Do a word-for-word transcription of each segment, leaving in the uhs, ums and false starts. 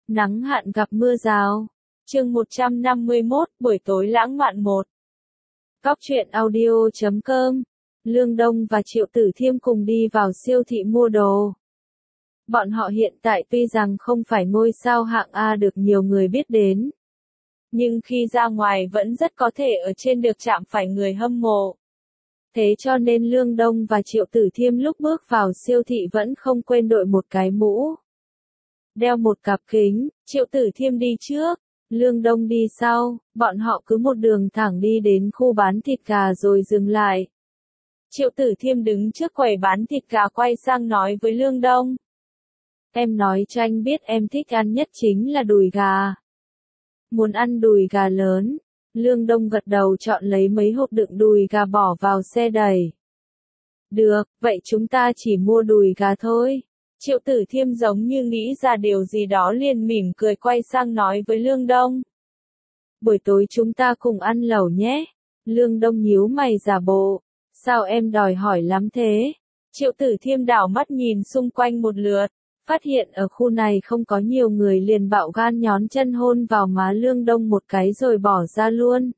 Nắng hạn gặp mưa rào. Chương một trăm năm mươi mốt, buổi tối lãng mạn một. Góc truyện audio chấm com. Lương Đông và Triệu Tử Thiêm cùng đi vào siêu thị mua đồ. Bọn họ hiện tại tuy rằng không phải ngôi sao hạng A được nhiều người biết đến, nhưng khi ra ngoài vẫn rất có thể ở trên được chạm phải người hâm mộ. Thế cho nên Lương Đông và Triệu Tử Thiêm lúc bước vào siêu thị vẫn không quên đội một cái mũ, đeo một cặp kính. Triệu Tử Thiêm đi trước, Lương Đông đi sau, bọn họ cứ một đường thẳng đi đến khu bán thịt gà rồi dừng lại. Triệu Tử Thiêm đứng trước quầy bán thịt gà quay sang nói với Lương Đông. Em nói cho anh biết em thích ăn nhất chính là đùi gà. Muốn ăn đùi gà lớn. Lương Đông gật đầu chọn lấy mấy hộp đựng đùi gà bỏ vào xe đẩy. Được, vậy chúng ta chỉ mua đùi gà thôi. Triệu Tử Thiêm giống như nghĩ ra điều gì đó liền mỉm cười quay sang nói với Lương Đông. Buổi tối chúng ta cùng ăn lẩu nhé. Lương Đông nhíu mày giả bộ. Sao em đòi hỏi lắm thế? Triệu Tử Thiêm đảo mắt nhìn xung quanh một lượt, phát hiện ở khu này không có nhiều người liền bạo gan nhón chân hôn vào má Lương Đông một cái rồi bỏ ra luôn.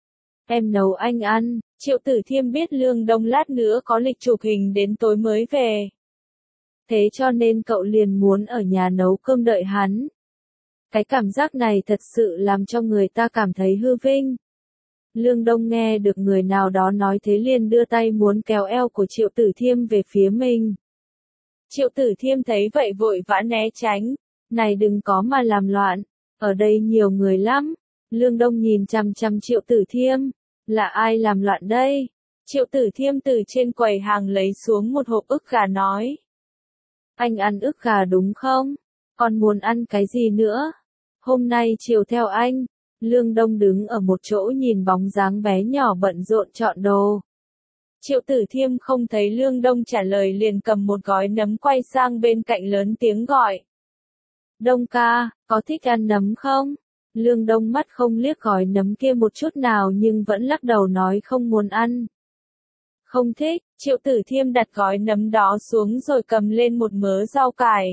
Em nấu anh ăn. Triệu Tử Thiêm biết Lương Đông lát nữa có lịch chụp hình đến tối mới về. Thế cho nên cậu liền muốn ở nhà nấu cơm đợi hắn. Cái cảm giác này thật sự làm cho người ta cảm thấy hư vinh. Lương Đông nghe được người nào đó nói thế liền đưa tay muốn kéo eo của Triệu Tử Thiêm về phía mình. Triệu Tử Thiêm thấy vậy vội vã né tránh. Này đừng có mà làm loạn, ở đây nhiều người lắm. Lương Đông nhìn chằm chằm Triệu Tử Thiêm. Là ai làm loạn đây? Triệu Tử Thiêm từ trên quầy hàng lấy xuống một hộp ức gà nói. Anh ăn ức gà đúng không? Còn muốn ăn cái gì nữa? Hôm nay chiều theo anh. Lương Đông đứng ở một chỗ nhìn bóng dáng bé nhỏ bận rộn chọn đồ. Triệu Tử Thiêm không thấy Lương Đông trả lời liền cầm một gói nấm quay sang bên cạnh lớn tiếng gọi. Đông ca, có thích ăn nấm không? Lương Đông mắt không liếc gói nấm kia một chút nào nhưng vẫn lắc đầu nói không muốn ăn. Không thích. Triệu Tử Thiêm đặt gói nấm đó xuống rồi cầm lên một mớ rau cải.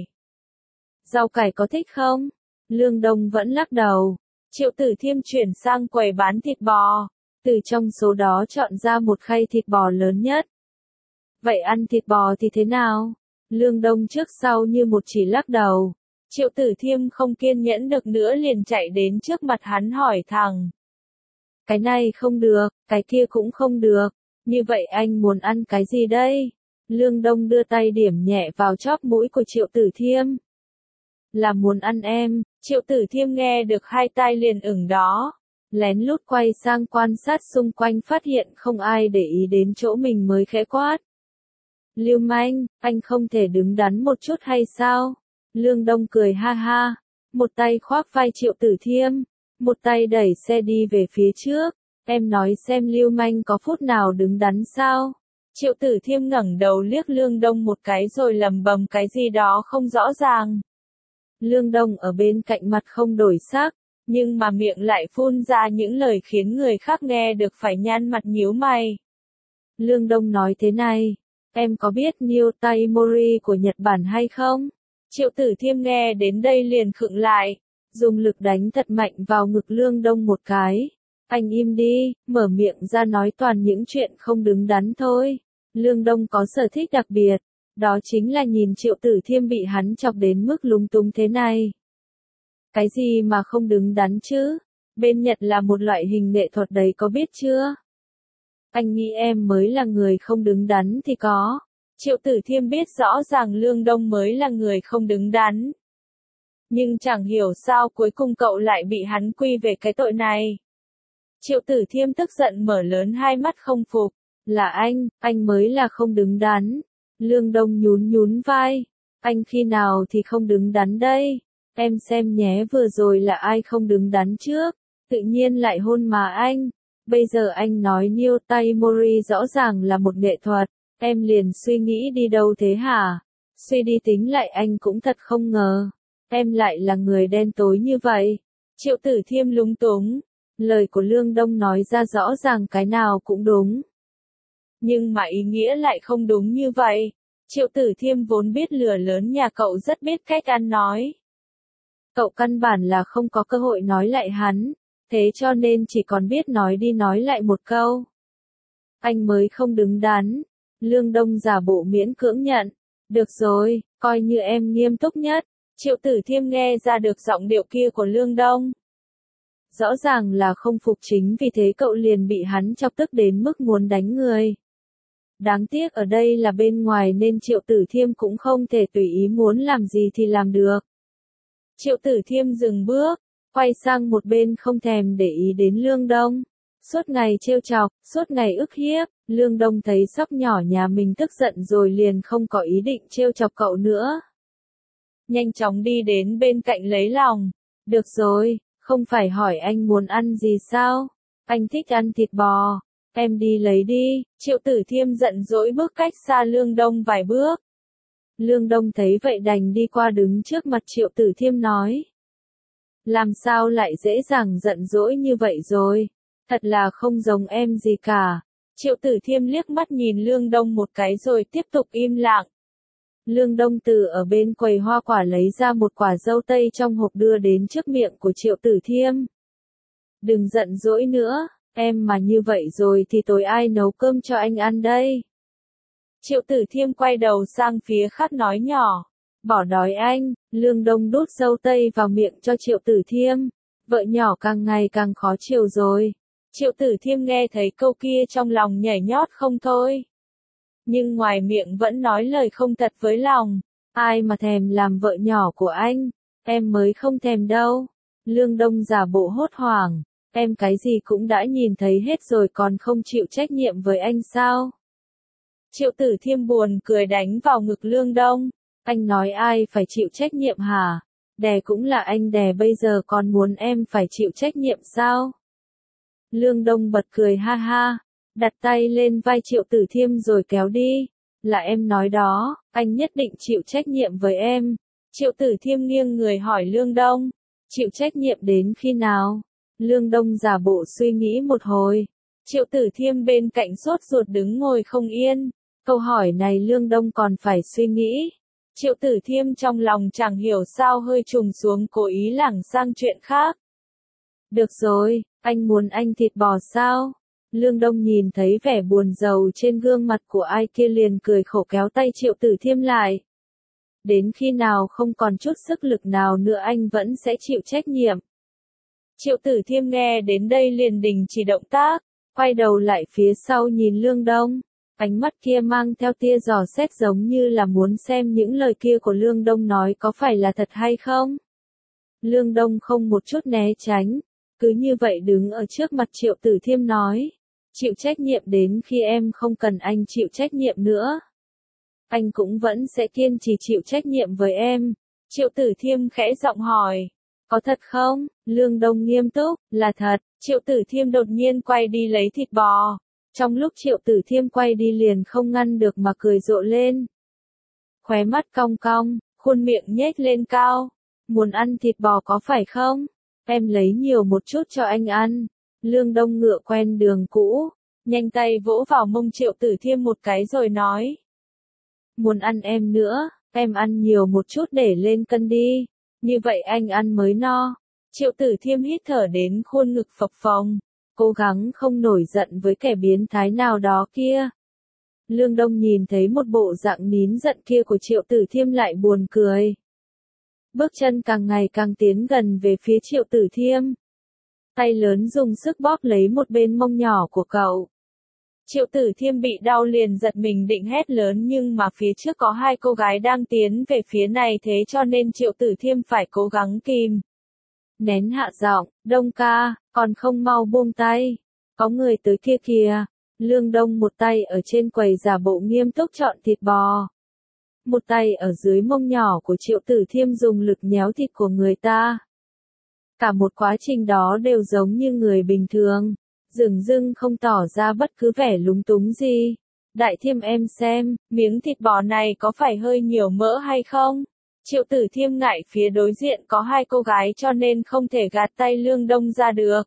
Rau cải có thích không? Lương Đông vẫn lắc đầu. Triệu Tử Thiêm chuyển sang quầy bán thịt bò. Từ trong số đó chọn ra một khay thịt bò lớn nhất. Vậy ăn thịt bò thì thế nào? Lương Đông trước sau như một chỉ lắc đầu. Triệu Tử Thiêm không kiên nhẫn được nữa liền chạy đến trước mặt hắn hỏi thẳng. Cái này không được, cái kia cũng không được. Như vậy anh muốn ăn cái gì đây? Lương Đông đưa tay điểm nhẹ vào chóp mũi của Triệu Tử Thiêm. Là muốn ăn em. Triệu Tử Thiêm nghe được hai tai liền ửng đó. Lén lút quay sang quan sát xung quanh phát hiện không ai để ý đến chỗ mình mới khẽ quát. Lưu manh, anh không thể đứng đắn một chút hay sao? Lương Đông cười ha ha. Một tay khoác vai Triệu Tử Thiêm. Một tay đẩy xe đi về phía trước. Em nói xem Lưu manh có phút nào đứng đắn sao? Triệu Tử Thiêm ngẩng đầu liếc Lương Đông một cái rồi lầm bầm cái gì đó không rõ ràng. Lương Đông ở bên cạnh mặt không đổi sắc, nhưng mà miệng lại phun ra những lời khiến người khác nghe được phải nhăn mặt nhíu mày. Lương Đông nói thế này, em có biết Neo Taimori của Nhật Bản hay không? Triệu Tử Thiêm nghe đến đây liền khựng lại, dùng lực đánh thật mạnh vào ngực Lương Đông một cái. Anh im đi, mở miệng ra nói toàn những chuyện không đứng đắn thôi. Lương Đông có sở thích đặc biệt, đó chính là nhìn Triệu Tử Thiêm bị hắn chọc đến mức lúng túng thế này. Cái gì mà không đứng đắn chứ? Bên Nhật là một loại hình nghệ thuật đấy có biết chưa? Anh nghĩ em mới là người không đứng đắn thì có. Triệu Tử Thiêm biết rõ ràng Lương Đông mới là người không đứng đắn. Nhưng chẳng hiểu sao cuối cùng cậu lại bị hắn quy về cái tội này. Triệu Tử Thiêm tức giận mở lớn hai mắt không phục. Là anh, anh mới là không đứng đắn. Lương Đông nhún nhún vai. Anh khi nào thì không đứng đắn đây? Em xem nhé vừa rồi là ai không đứng đắn trước. Tự nhiên lại hôn mà anh. Bây giờ anh nói Neo Taimori rõ ràng là một nghệ thuật. Em liền suy nghĩ đi đâu thế hả? Suy đi tính lại anh cũng thật không ngờ. Em lại là người đen tối như vậy. Triệu Tử Thiêm lúng túng. Lời của Lương Đông nói ra rõ ràng cái nào cũng đúng. Nhưng mà ý nghĩa lại không đúng như vậy. Triệu Tử Thiêm vốn biết lửa lớn nhà cậu rất biết cách ăn nói. Cậu căn bản là không có cơ hội nói lại hắn, thế cho nên chỉ còn biết nói đi nói lại một câu. Anh mới không đứng đắn. Lương Đông giả bộ miễn cưỡng nhận. Được rồi, coi như em nghiêm túc nhất. Triệu Tử Thiêm nghe ra được giọng điệu kia của Lương Đông. Rõ ràng là không phục, chính vì thế cậu liền bị hắn chọc tức đến mức muốn đánh người. Đáng tiếc ở đây là bên ngoài nên Triệu Tử Thiêm cũng không thể tùy ý muốn làm gì thì làm được. Triệu Tử Thiêm dừng bước, quay sang một bên không thèm để ý đến Lương Đông. Suốt ngày trêu chọc, suốt ngày ức hiếp, Lương Đông thấy sóc nhỏ nhà mình tức giận rồi liền không có ý định trêu chọc cậu nữa. Nhanh chóng đi đến bên cạnh lấy lòng. Được rồi, không phải hỏi anh muốn ăn gì sao? Anh thích ăn thịt bò. Em đi lấy đi. Triệu Tử Thiêm giận dỗi bước cách xa Lương Đông vài bước. Lương Đông thấy vậy đành đi qua đứng trước mặt Triệu Tử Thiêm nói. Làm sao lại dễ dàng giận dỗi như vậy rồi? Thật là không giống em gì cả. Triệu Tử Thiêm liếc mắt nhìn Lương Đông một cái rồi tiếp tục im lặng. Lương Đông từ ở bên quầy hoa quả lấy ra một quả dâu tây trong hộp đưa đến trước miệng của Triệu Tử Thiêm. Đừng giận dỗi nữa, em mà như vậy rồi thì tối ai nấu cơm cho anh ăn đây? Triệu Tử Thiêm quay đầu sang phía khác nói nhỏ. Bỏ đói anh. Lương Đông đút dâu tây vào miệng cho Triệu Tử Thiêm. Vợ nhỏ càng ngày càng khó chịu rồi. Triệu Tử Thiêm nghe thấy câu kia trong lòng nhảy nhót không thôi. Nhưng ngoài miệng vẫn nói lời không thật với lòng. Ai mà thèm làm vợ nhỏ của anh? Em mới không thèm đâu. Lương Đông giả bộ hốt hoảng. Em cái gì cũng đã nhìn thấy hết rồi còn không chịu trách nhiệm với anh sao? Triệu Tử Thiêm buồn cười đánh vào ngực Lương Đông. Anh nói ai phải chịu trách nhiệm hả? Đè cũng là anh đè, bây giờ còn muốn em phải chịu trách nhiệm sao? Lương Đông bật cười ha ha, đặt tay lên vai Triệu Tử Thiêm rồi kéo đi. Là em nói đó, anh nhất định chịu trách nhiệm với em. Triệu Tử Thiêm nghiêng người hỏi Lương Đông. Chịu trách nhiệm đến khi nào? Lương Đông giả bộ suy nghĩ một hồi. Triệu Tử Thiêm bên cạnh sốt ruột đứng ngồi không yên. Câu hỏi này Lương Đông còn phải suy nghĩ. Triệu Tử Thiêm trong lòng chẳng hiểu sao hơi trùng xuống, cố ý lảng sang chuyện khác. Được rồi, anh muốn anh thịt bò sao? Lương Đông nhìn thấy vẻ buồn rầu trên gương mặt của ai kia liền cười khổ kéo tay Triệu Tử Thiêm lại. Đến khi nào không còn chút sức lực nào nữa anh vẫn sẽ chịu trách nhiệm. Triệu Tử Thiêm nghe đến đây liền đình chỉ động tác, quay đầu lại phía sau nhìn Lương Đông. Ánh mắt kia mang theo tia dò xét giống như là muốn xem những lời kia của Lương Đông nói có phải là thật hay không. Lương Đông không một chút né tránh, cứ như vậy đứng ở trước mặt Triệu Tử Thiêm nói. Chịu trách nhiệm đến khi em không cần anh chịu trách nhiệm nữa. Anh cũng vẫn sẽ kiên trì chịu trách nhiệm với em. Triệu Tử Thiêm khẽ giọng hỏi. Có thật không? Lương Đông nghiêm túc, là thật. Triệu Tử Thiêm đột nhiên quay đi lấy thịt bò. Trong lúc Triệu Tử Thiêm quay đi liền không ngăn được mà cười rộ lên. Khóe mắt cong cong, khuôn miệng nhếch lên cao. Muốn ăn thịt bò có phải không? Em lấy nhiều một chút cho anh ăn. Lương Đông ngựa quen đường cũ, nhanh tay vỗ vào mông Triệu Tử Thiêm một cái rồi nói. Muốn ăn em nữa, em ăn nhiều một chút để lên cân đi. Như vậy anh ăn mới no. Triệu Tử Thiêm hít thở đến khuôn ngực phập phồng. Cố gắng không nổi giận với kẻ biến thái nào đó kia. Lương Đông nhìn thấy một bộ dạng nín giận kia của Triệu Tử Thiêm lại buồn cười. Bước chân càng ngày càng tiến gần về phía Triệu Tử Thiêm. Tay lớn dùng sức bóp lấy một bên mông nhỏ của cậu. Triệu Tử Thiêm bị đau liền giật mình định hét lớn nhưng mà phía trước có hai cô gái đang tiến về phía này, thế cho nên Triệu Tử Thiêm phải cố gắng kìm nén hạ giọng. Đông ca, còn không mau buông tay. Có người tới kia kìa. Lương Đông một tay ở trên quầy giả bộ nghiêm túc chọn thịt bò. Một tay ở dưới mông nhỏ của Triệu Tử Thiêm dùng lực nhéo thịt của người ta. Cả một quá trình đó đều giống như người bình thường. Dửng dưng không tỏ ra bất cứ vẻ lúng túng gì. Đại Thiêm em xem, miếng thịt bò này có phải hơi nhiều mỡ hay không? Triệu Tử Thiêm ngại phía đối diện có hai cô gái cho nên không thể gạt tay Lương Đông ra được.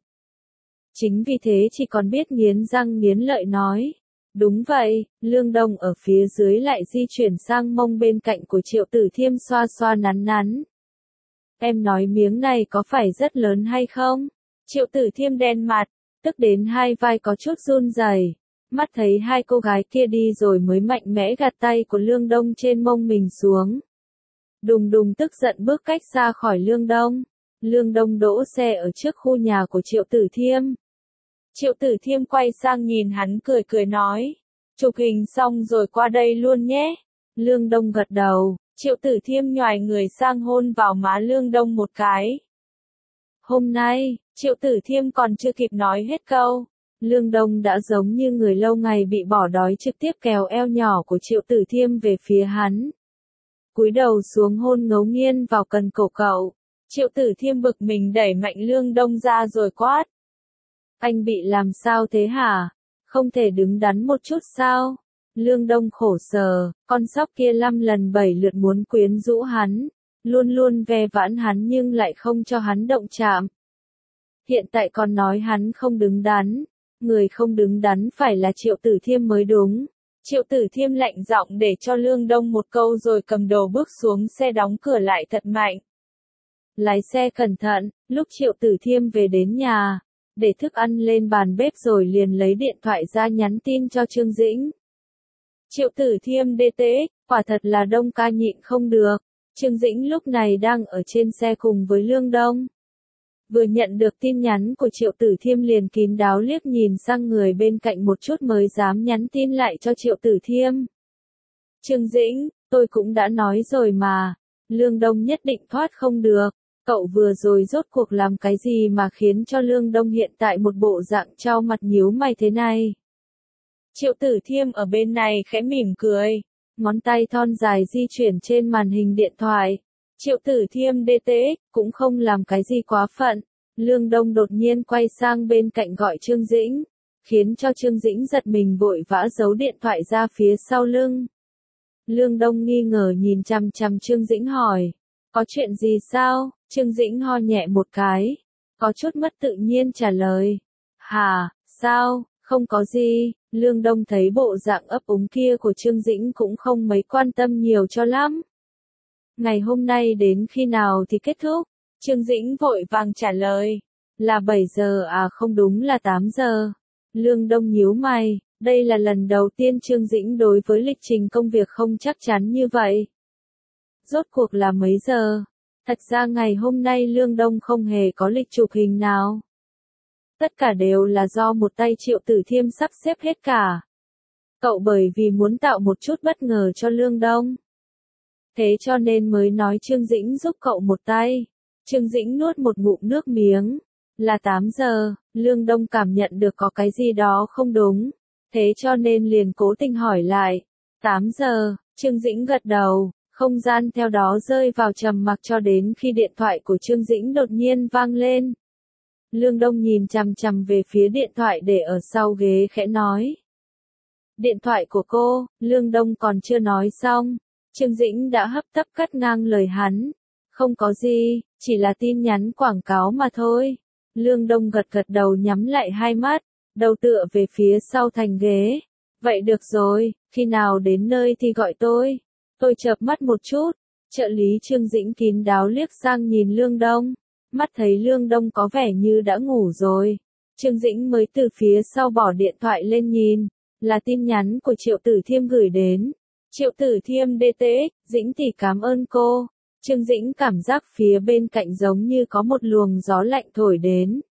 Chính vì thế chỉ còn biết nghiến răng nghiến lợi nói. Đúng vậy. Lương Đông ở phía dưới lại di chuyển sang mông bên cạnh của Triệu Tử Thiêm xoa xoa nắn nắn. Em nói miếng này có phải rất lớn hay không? Triệu Tử Thiêm đen mặt, tức đến hai vai có chút run rẩy. Mắt thấy hai cô gái kia đi rồi mới mạnh mẽ gạt tay của Lương Đông trên mông mình xuống. Đùng đùng tức giận bước cách ra khỏi Lương Đông. Lương Đông đỗ xe ở trước khu nhà của Triệu Tử Thiêm. Triệu Tử Thiêm quay sang nhìn hắn cười cười nói. Chụp hình xong rồi qua đây luôn nhé. Lương Đông gật đầu, Triệu Tử Thiêm nhoài người sang hôn vào má Lương Đông một cái. Hôm nay, Triệu Tử Thiêm còn chưa kịp nói hết câu. Lương Đông đã giống như người lâu ngày bị bỏ đói trực tiếp kéo eo nhỏ của Triệu Tử Thiêm về phía hắn. Cúi đầu xuống hôn ngấu nghiến vào cần cổ cậu. Triệu Tử Thiêm bực mình đẩy mạnh Lương Đông ra rồi quát. Anh bị làm sao thế hả? Không thể đứng đắn một chút sao? Lương Đông khổ sở, con sóc kia năm lần bảy lượt muốn quyến rũ hắn, luôn luôn ve vãn hắn nhưng lại không cho hắn động chạm. Hiện tại còn nói hắn không đứng đắn, người không đứng đắn phải là Triệu Tử Thiêm mới đúng. Triệu Tử Thiêm lạnh giọng để cho Lương Đông một câu rồi cầm đồ bước xuống xe đóng cửa lại thật mạnh. Lái xe cẩn thận, lúc Triệu Tử Thiêm về đến nhà, để thức ăn lên bàn bếp rồi liền lấy điện thoại ra nhắn tin cho Trương Dĩnh. Triệu Tử Thiêm đê tê ích, quả thật là Đông ca nhịn không được. Trương Dĩnh lúc này đang ở trên xe cùng với Lương Đông. Vừa nhận được tin nhắn của Triệu Tử Thiêm liền kín đáo liếc nhìn sang người bên cạnh một chút mới dám nhắn tin lại cho Triệu Tử Thiêm. Trương Dĩnh, tôi cũng đã nói rồi mà, Lương Đông nhất định thoát không được. Cậu vừa rồi rốt cuộc làm cái gì mà khiến cho Lương Đông hiện tại một bộ dạng trao mặt nhíu mày thế này? Triệu Tử Thiêm ở bên này khẽ mỉm cười, ngón tay thon dài di chuyển trên màn hình điện thoại. Triệu Tử Thiêm đê tê ích cũng không làm cái gì quá phận. Lương Đông đột nhiên quay sang bên cạnh gọi Trương Dĩnh, khiến cho Trương Dĩnh giật mình vội vã giấu điện thoại ra phía sau lưng. Lương Đông nghi ngờ nhìn chằm chằm Trương Dĩnh hỏi, có chuyện gì sao? Trương Dĩnh ho nhẹ một cái, có chút mất tự nhiên trả lời. Hả, sao, không có gì. Lương Đông thấy bộ dạng ấp úng kia của Trương Dĩnh cũng không mấy quan tâm nhiều cho lắm. Ngày hôm nay đến khi nào thì kết thúc? Trương Dĩnh vội vàng trả lời. Là bảy giờ à, không đúng là tám giờ. Lương Đông nhíu mày, đây là lần đầu tiên Trương Dĩnh đối với lịch trình công việc không chắc chắn như vậy. Rốt cuộc là mấy giờ? Thật ra ngày hôm nay Lương Đông không hề có lịch chụp hình nào. Tất cả đều là do một tay Triệu Tử Thiêm sắp xếp hết cả. Cậu bởi vì muốn tạo một chút bất ngờ cho Lương Đông. Thế cho nên mới nói Trương Dĩnh giúp cậu một tay. Trương Dĩnh nuốt một ngụm nước miếng. Là tám giờ, Lương Đông cảm nhận được có cái gì đó không đúng. Thế cho nên liền cố tình hỏi lại. tám giờ, Trương Dĩnh gật đầu. Không gian theo đó rơi vào trầm mặc cho đến khi điện thoại của Trương Dĩnh đột nhiên vang lên. Lương Đông nhìn chằm chằm về phía điện thoại để ở sau ghế khẽ nói. Điện thoại của cô, Lương Đông còn chưa nói xong. Trương Dĩnh đã hấp tấp cắt ngang lời hắn. Không có gì, chỉ là tin nhắn quảng cáo mà thôi. Lương Đông gật gật đầu nhắm lại hai mắt, đầu tựa về phía sau thành ghế. Vậy được rồi, khi nào đến nơi thì gọi tôi. Tôi chợp mắt một chút. Trợ lý Trương Dĩnh kín đáo liếc sang nhìn Lương Đông. Mắt thấy Lương Đông có vẻ như đã ngủ rồi. Trương Dĩnh mới từ phía sau bỏ điện thoại lên nhìn. Là tin nhắn của Triệu Tử Thiêm gửi đến. Triệu Tử Thiêm đê tê ích, Dĩnh tỷ cảm ơn cô. Trương Dĩnh cảm giác phía bên cạnh giống như có một luồng gió lạnh thổi đến.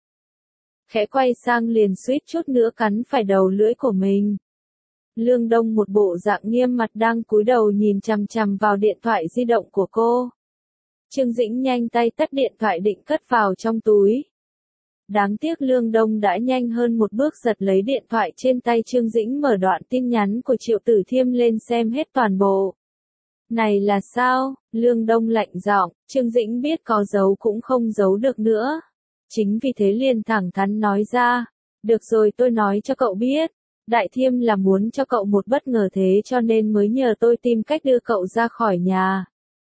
Khẽ quay sang liền suýt chút nữa cắn phải đầu lưỡi của mình. Lương Đông một bộ dạng nghiêm mặt đang cúi đầu nhìn chằm chằm vào điện thoại di động của cô. Trương Dĩnh nhanh tay tắt điện thoại định cất vào trong túi. Đáng tiếc Lương Đông đã nhanh hơn một bước giật lấy điện thoại trên tay Trương Dĩnh mở đoạn tin nhắn của Triệu Tử Thiêm lên xem hết toàn bộ. Này là sao? Lương Đông lạnh giọng, Trương Dĩnh biết có giấu cũng không giấu được nữa. Chính vì thế liền thẳng thắn nói ra. Được rồi, tôi nói cho cậu biết. Đại Thiêm là muốn cho cậu một bất ngờ thế cho nên mới nhờ tôi tìm cách đưa cậu ra khỏi nhà.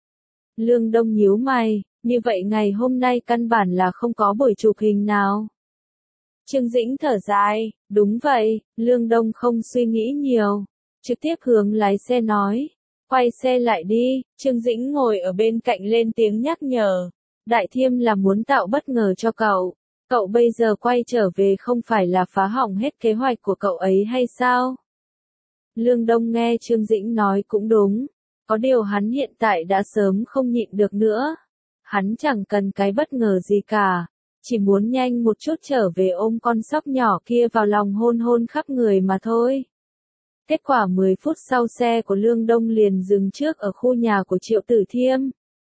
Lương Đông nhíu mày, như vậy ngày hôm nay căn bản là không có buổi chụp hình nào. Trương Dĩnh thở dài, đúng vậy, Lương Đông không suy nghĩ nhiều, trực tiếp hướng lái xe nói, quay xe lại đi. Trương Dĩnh ngồi ở bên cạnh lên tiếng nhắc nhở, Đại Thiêm là muốn tạo bất ngờ cho cậu. Cậu bây giờ quay trở về không phải là phá hỏng hết kế hoạch của cậu ấy hay sao? Lương Đông nghe Trương Dĩnh nói cũng đúng. Có điều hắn hiện tại đã sớm không nhịn được nữa. Hắn chẳng cần cái bất ngờ gì cả. Chỉ muốn nhanh một chút trở về ôm con sóc nhỏ kia vào lòng hôn hôn khắp người mà thôi. Kết quả mười phút sau xe của Lương Đông liền dừng trước ở khu nhà của Triệu Tử Thiêm.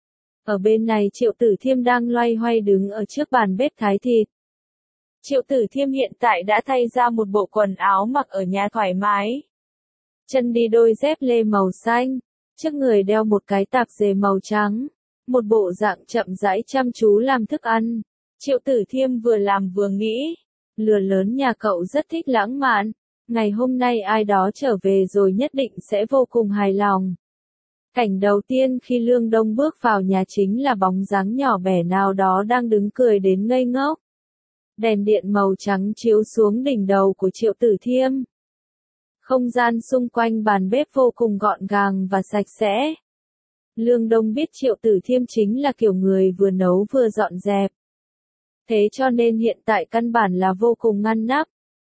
Ở bên này Triệu Tử Thiêm đang loay hoay đứng ở trước bàn bếp thái thịt. Triệu Tử Thiêm hiện tại đã thay ra một bộ quần áo mặc ở nhà thoải mái. Chân đi đôi dép lê màu xanh, trước người đeo một cái tạp dề màu trắng, một bộ dạng chậm rãi chăm chú làm thức ăn. Triệu Tử Thiêm vừa làm vừa nghĩ, lừa lớn nhà cậu rất thích lãng mạn, ngày hôm nay ai đó trở về rồi nhất định sẽ vô cùng hài lòng. Cảnh đầu tiên khi Lương Đông bước vào nhà chính là bóng dáng nhỏ bé nào đó đang đứng cười đến ngây ngốc. Đèn điện màu trắng chiếu xuống đỉnh đầu của Triệu Tử Thiêm. Không gian xung quanh bàn bếp vô cùng gọn gàng và sạch sẽ. Lương Đông biết Triệu Tử Thiêm chính là kiểu người vừa nấu vừa dọn dẹp. Thế cho nên hiện tại căn bản là vô cùng ngăn nắp.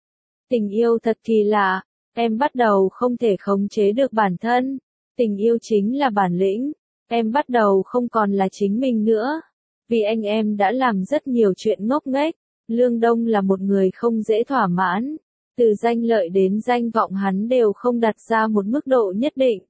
Tình yêu thật kỳ lạ, em bắt đầu không thể khống chế được bản thân. Tình yêu chính là bản lĩnh, em bắt đầu không còn là chính mình nữa. Vì anh em đã làm rất nhiều chuyện ngốc nghếch. Lương Đông là một người không dễ thỏa mãn. Từ danh lợi đến danh vọng hắn đều không đặt ra một mức độ nhất định.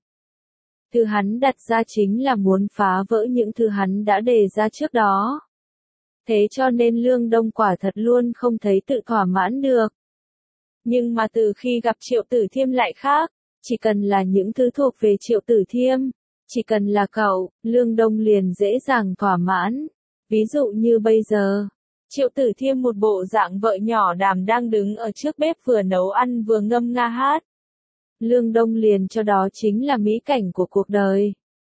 Thứ hắn đặt ra chính là muốn phá vỡ những thứ hắn đã đề ra trước đó. Thế cho nên Lương Đông quả thật luôn không thấy tự thỏa mãn được. Nhưng mà từ khi gặp Triệu Tử Thiêm lại khác, chỉ cần là những thứ thuộc về Triệu Tử Thiêm, chỉ cần là cậu, Lương Đông liền dễ dàng thỏa mãn. Ví dụ như bây giờ, Triệu Tử Thiêm một bộ dạng vợ nhỏ đảm đang đứng ở trước bếp vừa nấu ăn vừa ngâm nga hát. Lương Đông liền cho đó chính là mỹ cảnh của cuộc đời.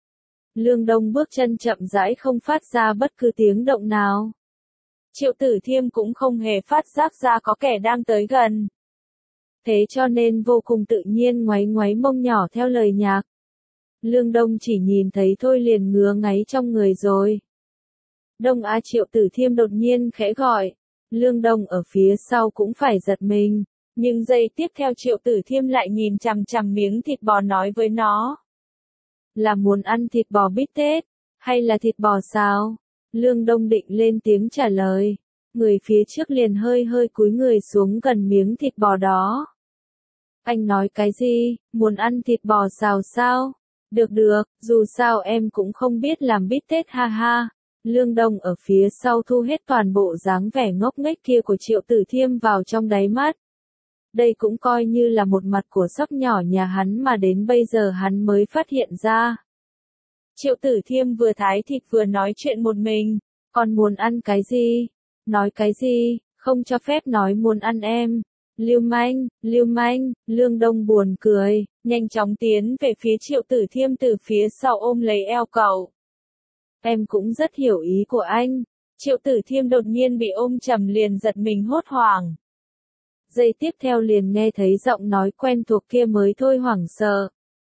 Lương Đông bước chân chậm rãi không phát ra bất cứ tiếng động nào. Triệu Tử Thiêm cũng không hề phát giác ra có kẻ đang tới gần. Thế cho nên vô cùng tự nhiên ngoáy ngoáy mông nhỏ theo lời nhạc. Lương Đông chỉ nhìn thấy thôi liền ngứa ngáy trong người rồi. Đông á Triệu Tử Thiêm đột nhiên khẽ gọi. Lương Đông ở phía sau cũng phải giật mình. Nhưng giây tiếp theo Triệu Tử Thiêm lại nhìn chằm chằm miếng thịt bò nói với nó. Là muốn ăn thịt bò bít tết, hay là thịt bò xào? Lương Đông định lên tiếng trả lời. Người phía trước liền hơi hơi cúi người xuống gần miếng thịt bò đó. Anh nói cái gì, muốn ăn thịt bò xào sao? Được được, dù sao em cũng không biết làm bít tết ha ha. Lương Đông ở phía sau thu hết toàn bộ dáng vẻ ngốc nghếch kia của Triệu Tử Thiêm vào trong đáy mắt. Đây cũng coi như là một mặt của sóc nhỏ nhà hắn mà đến bây giờ hắn mới phát hiện ra. Triệu Tử Thiêm vừa thái thịt vừa nói chuyện một mình. Còn muốn ăn cái gì? Nói cái gì? Không cho phép nói muốn ăn em. Lưu manh, lưu manh, Lương Đông buồn cười, nhanh chóng tiến về phía Triệu Tử Thiêm từ phía sau ôm lấy eo cậu. Em cũng rất hiểu ý của anh. Triệu Tử Thiêm đột nhiên bị ôm chầm liền giật mình hốt hoảng. Giây tiếp theo liền nghe thấy giọng nói quen thuộc kia mới thôi hoảng sợ.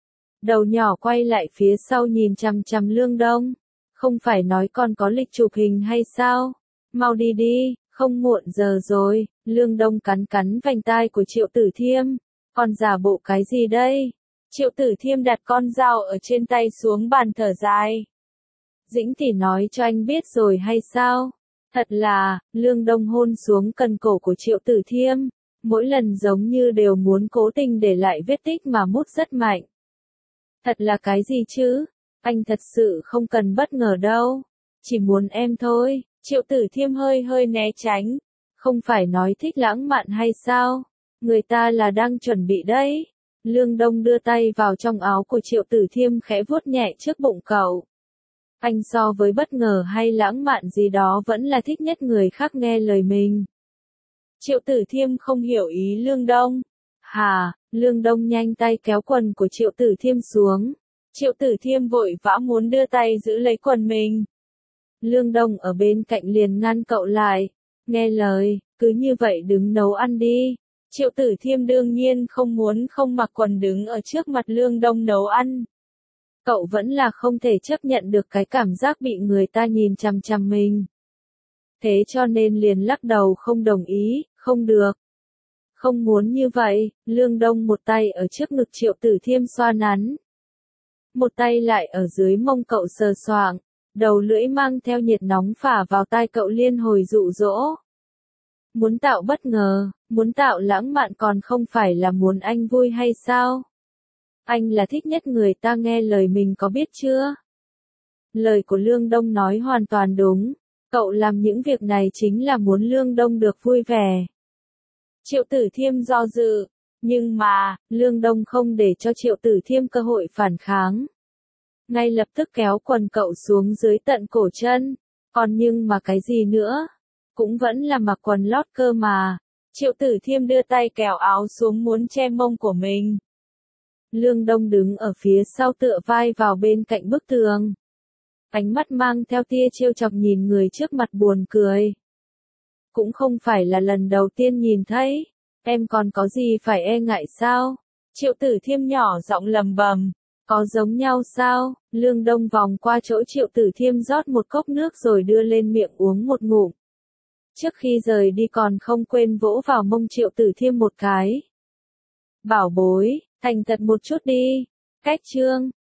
Đầu nhỏ quay lại phía sau nhìn chằm chằm Lương Đông. Không phải nói còn có lịch chụp hình hay sao? Mau đi đi, không muộn giờ rồi. Lương Đông cắn cắn vành tai của Triệu Tử Thiêm. Còn giả bộ cái gì đây? Triệu Tử Thiêm đặt con dao ở trên tay xuống bàn thở dài. Dĩnh tỷ nói cho anh biết rồi hay sao? Thật là, Lương Đông hôn xuống cần cổ của Triệu Tử Thiêm. Mỗi lần giống như đều muốn cố tình để lại vết tích mà mút rất mạnh. Thật là cái gì chứ? Anh thật sự không cần bất ngờ đâu. Chỉ muốn em thôi. Triệu Tử Thiêm hơi hơi né tránh. Không phải nói thích lãng mạn hay sao? Người ta là đang chuẩn bị đấy. Lương Đông đưa tay vào trong áo của Triệu Tử Thiêm khẽ vuốt nhẹ trước bụng cậu. Anh so với bất ngờ hay lãng mạn gì đó vẫn là thích nhất người khác nghe lời mình. Triệu Tử Thiêm không hiểu ý Lương Đông. Hà, Lương Đông nhanh tay kéo quần của Triệu Tử Thiêm xuống. Triệu Tử Thiêm vội vã muốn đưa tay giữ lấy quần mình. Lương Đông ở bên cạnh liền ngăn cậu lại. Nghe lời, cứ như vậy đứng nấu ăn đi. Triệu Tử Thiêm đương nhiên không muốn không mặc quần đứng ở trước mặt Lương Đông nấu ăn. Cậu vẫn là không thể chấp nhận được cái cảm giác bị người ta nhìn chằm chằm mình. Thế cho nên liền lắc đầu không đồng ý, không được. Không muốn như vậy, Lương Đông một tay ở trước ngực Triệu Tử Thiêm xoa nắn. Một tay lại ở dưới mông cậu sờ soạng, đầu lưỡi mang theo nhiệt nóng phả vào tai cậu liên hồi dụ dỗ. Muốn tạo bất ngờ, muốn tạo lãng mạn còn không phải là muốn anh vui hay sao? Anh là thích nhất người ta nghe lời mình có biết chưa? Lời của Lương Đông nói hoàn toàn đúng, cậu làm những việc này chính là muốn Lương Đông được vui vẻ. Triệu Tử Thiêm do dự, nhưng mà, Lương Đông không để cho Triệu Tử Thiêm cơ hội phản kháng. Ngay lập tức kéo quần cậu xuống dưới tận cổ chân, còn nhưng mà cái gì nữa? Cũng vẫn là mặc quần lót cơ mà. Triệu Tử Thiêm đưa tay kéo áo xuống muốn che mông của mình. Lương Đông đứng ở phía sau tựa vai vào bên cạnh bức tường. Ánh mắt mang theo tia trêu chọc nhìn người trước mặt buồn cười. Cũng không phải là lần đầu tiên nhìn thấy, em còn có gì phải e ngại sao? Triệu Tử Thiêm nhỏ giọng lầm bầm, có giống nhau sao? Lương Đông vòng qua chỗ Triệu Tử Thiêm rót một cốc nước rồi đưa lên miệng uống một ngụm. Trước khi rời đi còn không quên vỗ vào mông Triệu Tử Thiêm một cái. Bảo bối, thành thật một chút đi. Cách chương